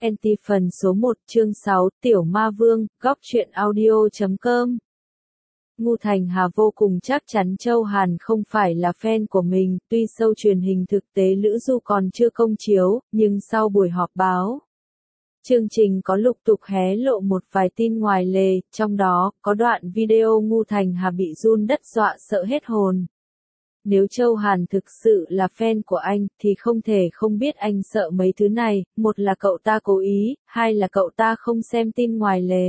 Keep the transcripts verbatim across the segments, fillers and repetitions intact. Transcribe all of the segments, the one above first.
Anti phần số một chương sáu Tiểu Ma Vương, góc truyện audio chấm com. Ngu Thành Hà vô cùng chắc chắn Châu Hàn không phải là fan của mình, tuy show truyền hình thực tế Lữ Du còn chưa công chiếu, nhưng sau buổi họp báo, chương trình có lục tục hé lộ một vài tin ngoài lề, trong đó có đoạn video Ngu Thành Hà bị run đất dọa sợ hết hồn. Nếu Châu Hàn thực sự là fan của anh, thì không thể không biết anh sợ mấy thứ này, một là cậu ta cố ý, hai là cậu ta không xem tin ngoài lề.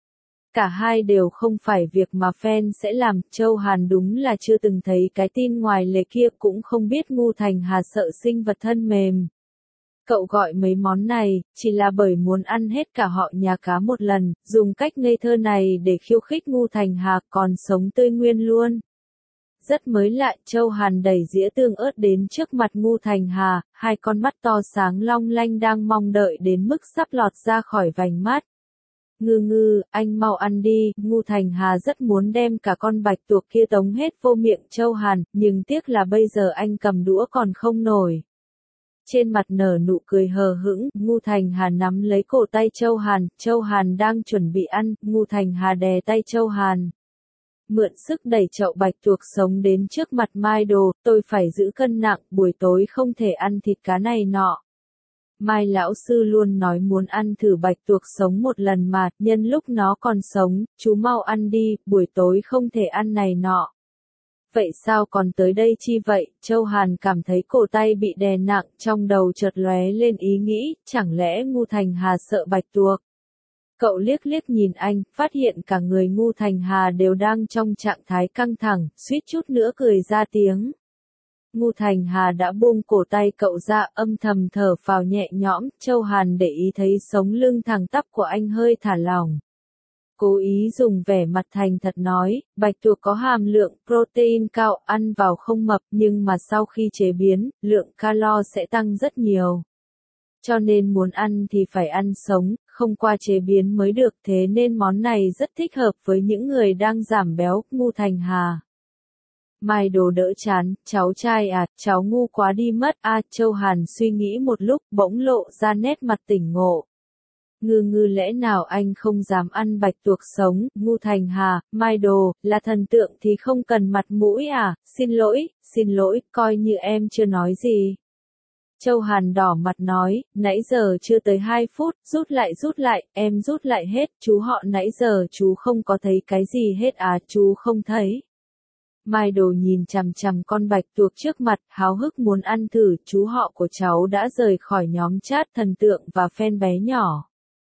Cả hai đều không phải việc mà fan sẽ làm, Châu Hàn đúng là chưa từng thấy cái tin ngoài lề kia, cũng không biết Ngu Thành Hà sợ sinh vật thân mềm. Cậu gọi mấy món này, chỉ là bởi muốn ăn hết cả họ nhà cá một lần, dùng cách ngây thơ này để khiêu khích Ngu Thành Hà còn sống tươi nguyên luôn. Rất mới lạ, Châu Hàn đẩy dĩa tương ớt đến trước mặt Ngu Thành Hà, hai con mắt to sáng long lanh đang mong đợi đến mức sắp lọt ra khỏi vành mắt. Ngư ngư, anh mau ăn đi, Ngu Thành Hà rất muốn đem cả con bạch tuộc kia tống hết vô miệng Châu Hàn, nhưng tiếc là bây giờ anh cầm đũa còn không nổi. Trên mặt nở nụ cười hờ hững, Ngu Thành Hà nắm lấy cổ tay Châu Hàn, Châu Hàn đang chuẩn bị ăn, Ngu Thành Hà đè tay Châu Hàn. Mượn sức đẩy chậu bạch tuộc sống đến trước mặt Mai Đồ, tôi phải giữ cân nặng, buổi tối không thể ăn thịt cá này nọ. Mai lão sư luôn nói muốn ăn thử bạch tuộc sống một lần mà, nhân lúc nó còn sống, chú mau ăn đi, buổi tối không thể ăn này nọ. Vậy sao còn tới đây chi vậy? Châu Hàn cảm thấy cổ tay bị đè nặng, trong đầu chợt lóe lên ý nghĩ, chẳng lẽ Ngu Thành Hà sợ bạch tuộc? Cậu liếc liếc nhìn anh, phát hiện cả người Ngu Thành Hà đều đang trong trạng thái căng thẳng, suýt chút nữa cười ra tiếng. Ngu Thành Hà đã buông cổ tay cậu ra, âm thầm thở phào nhẹ nhõm, Châu Hàn để ý thấy sống lưng thẳng tắp của anh hơi thả lỏng. Cố ý dùng vẻ mặt thành thật nói, bạch tuộc có hàm lượng protein cao, ăn vào không mập, nhưng mà sau khi chế biến, lượng calo sẽ tăng rất nhiều. Cho nên muốn ăn thì phải ăn sống, không qua chế biến mới được, thế nên món này rất thích hợp với những người đang giảm béo. Ngu Thành Hà. Mai Đồ đỡ chán, cháu trai à, cháu ngu quá đi mất. A Châu Hàn suy nghĩ một lúc, bỗng lộ ra nét mặt tỉnh ngộ. Ngư ngư lẽ nào anh không dám ăn bạch tuộc sống? Ngu Thành Hà, Mai Đồ, là thần tượng thì không cần mặt mũi à, xin lỗi, xin lỗi, coi như em chưa nói gì. Châu Hàn đỏ mặt nói, nãy giờ chưa tới hai phút, rút lại rút lại, em rút lại hết, chú họ nãy giờ chú không có thấy cái gì hết à, chú không thấy. Mai Đồ nhìn chằm chằm con bạch tuộc trước mặt, háo hức muốn ăn thử, chú họ của cháu đã rời khỏi nhóm chat thần tượng và fan bé nhỏ.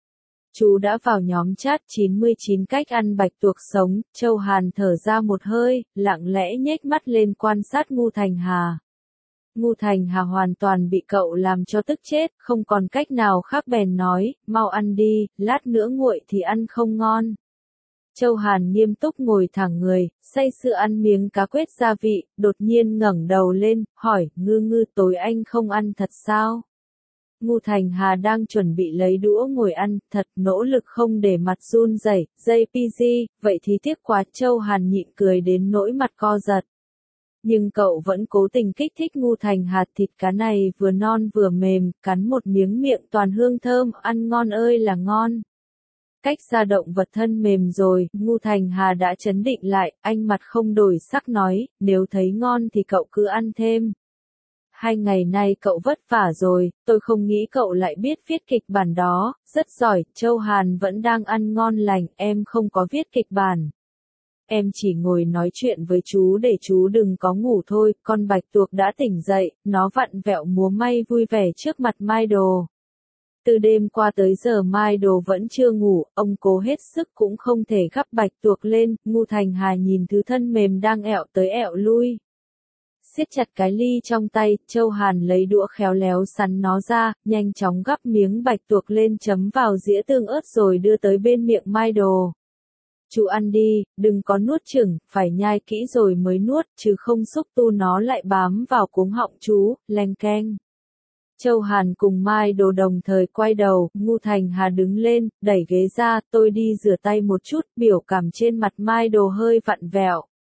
Chú đã vào nhóm chat chín mươi chín cách ăn bạch tuộc sống, Châu Hàn thở ra một hơi, lặng lẽ nhếch mắt lên quan sát Ngu Thành Hà. Ngu Thành Hà hoàn toàn bị cậu làm cho tức chết, không còn cách nào khác bèn nói, mau ăn đi, lát nữa nguội thì ăn không ngon. Châu Hàn nghiêm túc ngồi thẳng người, say sưa ăn miếng cá quết gia vị, đột nhiên ngẩng đầu lên, hỏi, ngư ngư tối anh không ăn thật sao? Ngu Thành Hà đang chuẩn bị lấy đũa ngồi ăn, thật nỗ lực không để mặt run rẩy, jay pê giê, vậy thì tiếc quá. Châu Hàn nhịn cười đến nỗi mặt co giật. Nhưng cậu vẫn cố tình kích thích Ngu Thành Hà, thịt cá này vừa non vừa mềm, cắn một miếng miệng toàn hương thơm, ăn ngon ơi là ngon. Cách ra động vật thân mềm rồi, Ngu Thành Hà đã trấn định lại, anh mặt không đổi sắc nói, nếu thấy ngon thì cậu cứ ăn thêm. Hai ngày nay cậu vất vả rồi, tôi không nghĩ cậu lại biết viết kịch bản đó, rất giỏi, Châu Hàn vẫn đang ăn ngon lành, em không có viết kịch bản. Em chỉ ngồi nói chuyện với chú để chú đừng có ngủ thôi, con bạch tuộc đã tỉnh dậy, nó vặn vẹo múa may vui vẻ trước mặt Mai Đồ. Từ đêm qua tới giờ Mai Đồ vẫn chưa ngủ, ông cố hết sức cũng không thể gắp bạch tuộc lên, Ngu Thành Hà nhìn thứ thân mềm đang ẹo tới ẹo lui. Siết chặt cái ly trong tay, Châu Hàn lấy đũa khéo léo sắn nó ra, nhanh chóng gắp miếng bạch tuộc lên chấm vào dĩa tương ớt rồi đưa tới bên miệng Mai Đồ. Chú ăn đi, đừng có nuốt chửng, phải nhai kỹ rồi mới nuốt, chứ không xúc tu nó lại bám vào cuống họng chú, leng keng. Châu Hàn cùng Mai Đồ đồng thời quay đầu, Ngu Thành Hà đứng lên, đẩy ghế ra, tôi đi rửa tay một chút, biểu cảm trên mặt Mai Đồ hơi vặn vẹo.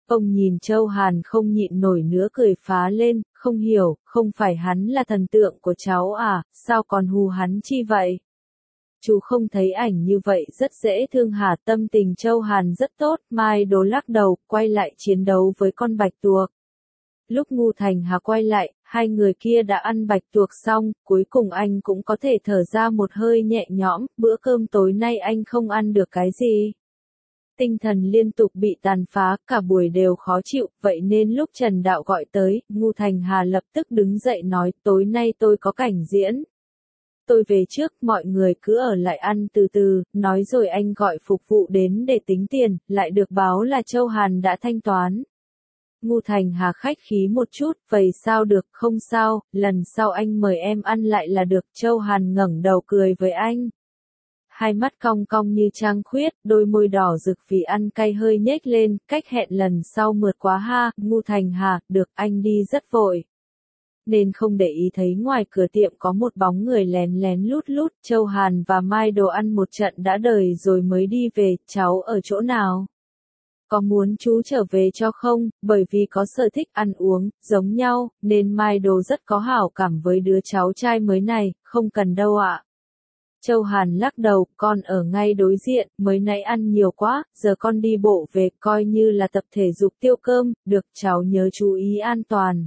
Ông nhìn Châu Hàn không nhịn nổi nữa cười phá lên, không hiểu, không phải hắn là thần tượng của cháu à, sao còn hù hắn chi vậy? Chú không thấy ảnh như vậy rất dễ thương hả? Tâm tình Châu Hàn rất tốt, Mai Đồ lắc đầu, quay lại chiến đấu với con bạch tuộc. Lúc Ngu Thành Hà quay lại, hai người kia đã ăn bạch tuộc xong, cuối cùng anh cũng có thể thở ra một hơi nhẹ nhõm, bữa cơm tối nay anh không ăn được cái gì. Tinh thần liên tục bị tàn phá, cả buổi đều khó chịu, vậy nên lúc Trần Đạo gọi tới, Ngu Thành Hà lập tức đứng dậy nói, tối nay tôi có cảnh diễn. Tôi về trước, mọi người cứ ở lại ăn từ từ, nói rồi anh gọi phục vụ đến để tính tiền, lại được báo là Châu Hàn đã thanh toán. Ngu Thành Hà khách khí một chút, vậy sao được, không sao, lần sau anh mời em ăn lại là được. Châu Hàn ngẩng đầu cười với anh. Hai mắt cong cong như trăng khuyết, đôi môi đỏ rực vì ăn cay hơi nhếch lên, cách hẹn lần sau mượt quá ha. Ngu Thành Hà, được, anh đi rất vội. Nên không để ý thấy ngoài cửa tiệm có một bóng người lén lén lút lút. Châu Hàn và Mai Đồ ăn một trận đã đời rồi mới đi về. Cháu ở chỗ nào? Có muốn chú trở về cho không? Bởi vì có sở thích ăn uống, giống nhau, nên Mai Đồ rất có hảo cảm với đứa cháu trai mới này, không cần đâu ạ. Châu Hàn lắc đầu, con ở ngay đối diện, mới nãy ăn nhiều quá, giờ con đi bộ về, coi như là tập thể dục tiêu cơm, được, cháu nhớ chú ý an toàn.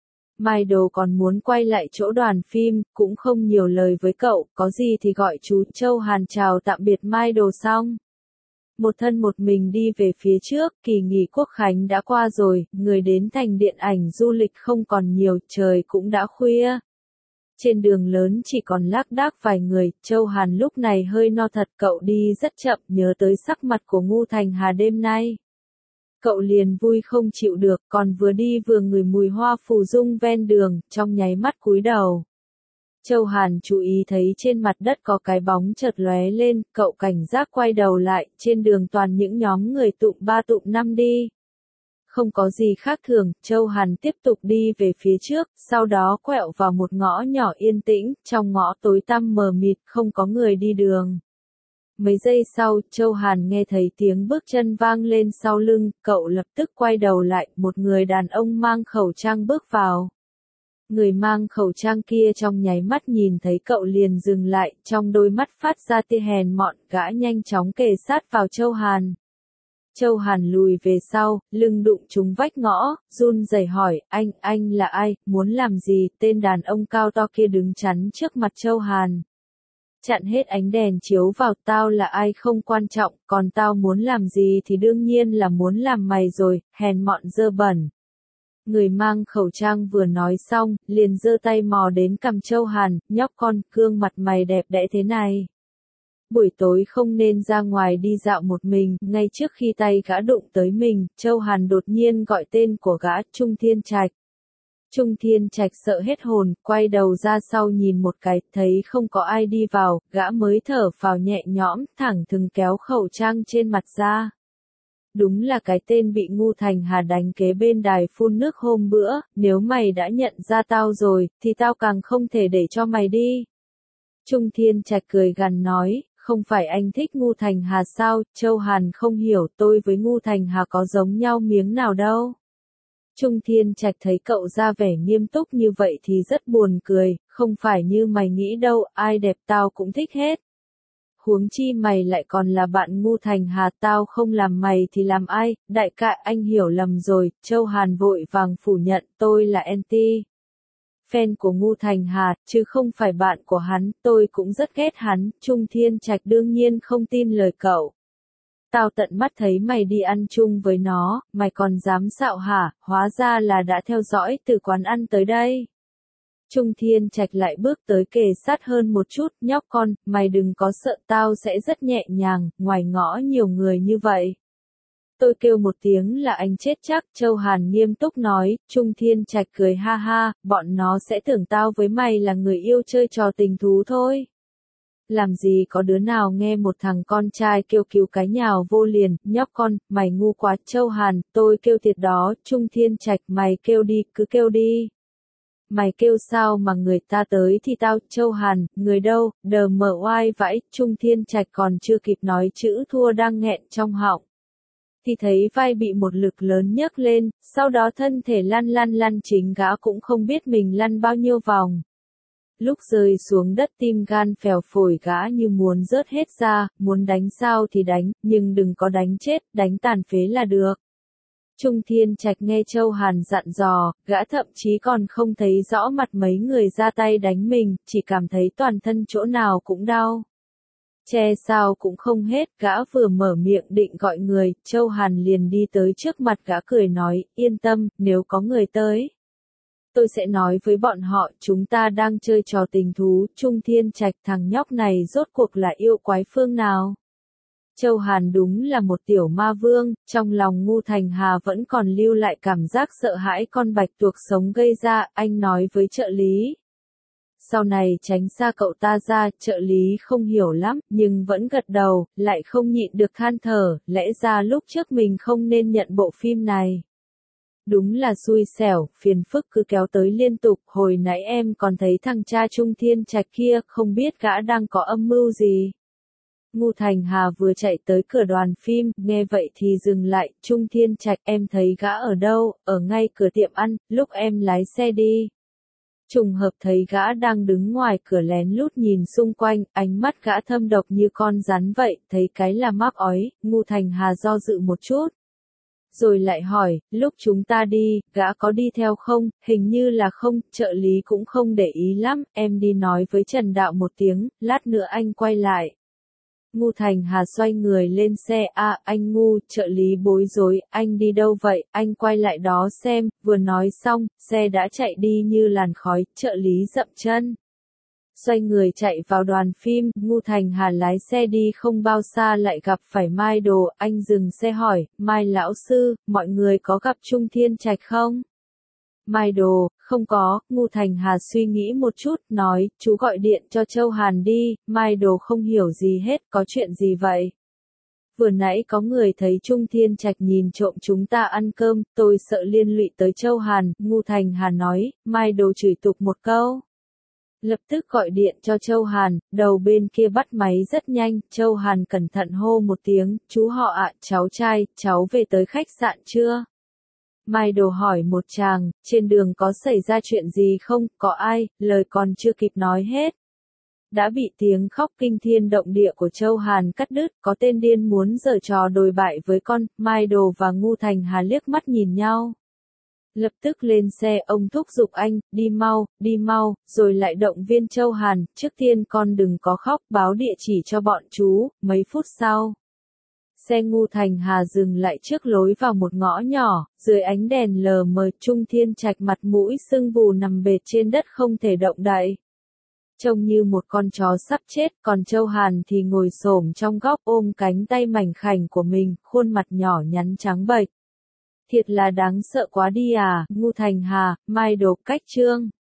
Mai Đồ còn muốn quay lại chỗ đoàn phim, cũng không nhiều lời với cậu, có gì thì gọi chú. Châu Hàn chào tạm biệt Mai Đồ xong. Một thân một mình đi về phía trước, kỳ nghỉ Quốc Khánh đã qua rồi, người đến thành điện ảnh du lịch không còn nhiều, trời cũng đã khuya. Trên đường lớn chỉ còn lác đác vài người, Châu Hàn lúc này hơi no thật, cậu đi rất chậm, nhớ tới sắc mặt của Ngu Thành Hà đêm nay. Cậu liền vui không chịu được, còn vừa đi vừa ngửi mùi hoa phù dung ven đường, trong nháy mắt cúi đầu. Châu Hàn chú ý thấy trên mặt đất có cái bóng chợt lóe lên, cậu cảnh giác quay đầu lại, trên đường toàn những nhóm người tụm ba tụm năm đi. Không có gì khác thường, Châu Hàn tiếp tục đi về phía trước, sau đó quẹo vào một ngõ nhỏ yên tĩnh, trong ngõ tối tăm mờ mịt, không có người đi đường. Mấy giây sau, Châu Hàn nghe thấy tiếng bước chân vang lên sau lưng, cậu lập tức quay đầu lại, một người đàn ông mang khẩu trang bước vào. Người mang khẩu trang kia trong nháy mắt nhìn thấy cậu liền dừng lại, trong đôi mắt phát ra tia hèn mọn, gã nhanh chóng kề sát vào Châu Hàn. Châu Hàn lùi về sau, lưng đụng trúng vách ngõ, run rẩy hỏi, anh, anh là ai, muốn làm gì? Tên đàn ông cao to kia đứng chắn trước mặt Châu Hàn. Chặn hết ánh đèn chiếu vào, tao là ai không quan trọng, còn tao muốn làm gì thì đương nhiên là muốn làm mày rồi, hèn mọn dơ bẩn. Người mang khẩu trang vừa nói xong, liền giơ tay mò đến cằm Châu Hàn, nhóc con, gương mặt mày đẹp đẽ thế này. Buổi tối không nên ra ngoài đi dạo một mình, ngay trước khi tay gã đụng tới mình, Châu Hàn đột nhiên gọi tên của gã, Trung Thiên Trạch. Trung Thiên Trạch sợ hết hồn, quay đầu ra sau nhìn một cái, thấy không có ai đi vào, gã mới thở phào nhẹ nhõm, thẳng thừng kéo khẩu trang trên mặt ra. Đúng là cái tên bị Ngu Thành Hà đánh kế bên đài phun nước hôm bữa, nếu mày đã nhận ra tao rồi, thì tao càng không thể để cho mày đi. Trung Thiên Trạch cười gằn nói, không phải anh thích Ngu Thành Hà sao? Châu Hàn không hiểu, tôi với Ngu Thành Hà có giống nhau miếng nào đâu. Trung Thiên Trạch thấy cậu ra vẻ nghiêm túc như vậy thì rất buồn cười, không phải như mày nghĩ đâu, ai đẹp tao cũng thích hết. Huống chi mày lại còn là bạn Ngu Thành Hà, tao không làm mày thì làm ai? Đại ca, anh hiểu lầm rồi. Châu Hàn vội vàng phủ nhận, tôi là anti fan của Ngu Thành Hà, chứ không phải bạn của hắn, tôi cũng rất ghét hắn. Trung Thiên Trạch đương nhiên không tin lời cậu. Tao tận mắt thấy mày đi ăn chung với nó, mày còn dám xạo hả? Hóa ra là đã theo dõi từ quán ăn tới đây. Trung Thiên Trạch lại bước tới kề sát hơn một chút, nhóc con, mày đừng có sợ, tao sẽ rất nhẹ nhàng, ngoài ngõ nhiều người như vậy. Tôi kêu một tiếng là anh chết chắc, Châu Hàn nghiêm túc nói. Trung Thiên Trạch cười ha ha, bọn nó sẽ tưởng tao với mày là người yêu chơi trò tình thú thôi. Làm gì có đứa nào nghe một thằng con trai kêu cứu cái nhào vô liền, nhóc con, mày ngu quá. Châu Hàn, tôi kêu thiệt đó. Trung Thiên Trạch, mày kêu đi, cứ kêu đi. Mày kêu sao mà người ta tới thì tao. Châu Hàn, người đâu? Đờ mở oai vãi. Trung Thiên Trạch còn chưa kịp nói chữ thua đang nghẹn trong họng. thì thấy vai bị một lực lớn nhấc lên, sau đó thân thể lăn lăn lăn chính gã cũng không biết mình lăn bao nhiêu vòng. Lúc rơi xuống đất tim gan phèo phổi gã như muốn rớt hết ra, muốn đánh sao thì đánh, nhưng đừng có đánh chết, đánh tàn phế là được. Trung Thiên Trạch nghe Châu Hàn dặn dò, gã thậm chí còn không thấy rõ mặt mấy người ra tay đánh mình, chỉ cảm thấy toàn thân chỗ nào cũng đau. Che sao cũng không hết, gã vừa mở miệng định gọi người, Châu Hàn liền đi tới trước mặt gã cười nói, yên tâm, nếu có người tới. Tôi sẽ nói với bọn họ, chúng ta đang chơi trò tình thú, Trung Thiên Trạch thằng nhóc này rốt cuộc là yêu quái phương nào. Châu Hàn đúng là một tiểu ma vương, trong lòng Ngu Thành Hà vẫn còn lưu lại cảm giác sợ hãi con bạch tuộc sống gây ra, anh nói với trợ lý. Sau này tránh xa cậu ta ra, trợ lý không hiểu lắm, nhưng vẫn gật đầu, lại không nhịn được than thở, lẽ ra lúc trước mình không nên nhận bộ phim này. Đúng là xui xẻo, phiền phức cứ kéo tới liên tục, hồi nãy em còn thấy thằng cha Trung Thiên Trạch kia, không biết gã đang có âm mưu gì. Ngu Thành Hà vừa chạy tới cửa đoàn phim, nghe vậy thì dừng lại, Trung Thiên Trạch em thấy gã ở đâu, ở ngay cửa tiệm ăn, lúc em lái xe đi. Trùng hợp thấy gã đang đứng ngoài cửa lén lút nhìn xung quanh, ánh mắt gã thâm độc như con rắn vậy, thấy cái là mắc ói, Ngu Thành Hà do dự một chút. Rồi lại hỏi, lúc chúng ta đi, gã có đi theo không, hình như là không, trợ lý cũng không để ý lắm, em đi nói với Trần Đạo một tiếng, lát nữa anh quay lại. Ngu Thành Hà xoay người lên xe, à, anh Ngu, trợ lý bối rối, anh đi đâu vậy, anh quay lại đó xem, vừa nói xong, xe đã chạy đi như làn khói, trợ lý dậm chân. Xoay người chạy vào đoàn phim, Ngu Thành Hà lái xe đi không bao xa lại gặp phải Mai Đồ, anh dừng xe hỏi, Mai lão sư, mọi người có gặp Trung Thiên Trạch không? Mai Đồ, không có, Ngu Thành Hà suy nghĩ một chút, nói, chú gọi điện cho Châu Hàn đi, Mai Đồ không hiểu gì hết, có chuyện gì vậy? Vừa nãy có người thấy Trung Thiên Trạch nhìn trộm chúng ta ăn cơm, tôi sợ liên lụy tới Châu Hàn, Ngu Thành Hà nói, Mai Đồ chửi tục một câu. Lập tức gọi điện cho Châu Hàn, đầu bên kia bắt máy rất nhanh, Châu Hàn cẩn thận hô một tiếng, chú họ ạ, cháu trai, cháu về tới khách sạn chưa? Mai Đồ hỏi một chàng, trên đường có xảy ra chuyện gì không, có ai, lời còn chưa kịp nói hết. Đã bị tiếng khóc kinh thiên động địa của Châu Hàn cắt đứt, có tên điên muốn giở trò đồi bại với con, Mai Đồ và Ngu Thành Hà liếc mắt nhìn nhau. Lập tức lên xe ông thúc giục anh, đi mau, đi mau, rồi lại động viên Châu Hàn, trước tiên con đừng có khóc, báo địa chỉ cho bọn chú, mấy phút sau. Xe Ngu Thành Hà dừng lại trước lối vào một ngõ nhỏ, dưới ánh đèn lờ mờ Trung Thiên Trạch mặt mũi sưng vù nằm bệt trên đất không thể động đậy. Trông như một con chó sắp chết, còn Châu Hàn thì ngồi xổm trong góc ôm cánh tay mảnh khảnh của mình, khuôn mặt nhỏ nhắn trắng bệch. Thiệt là đáng sợ quá đi à, Ngu Thành Hà, Mai Đồ cách chương.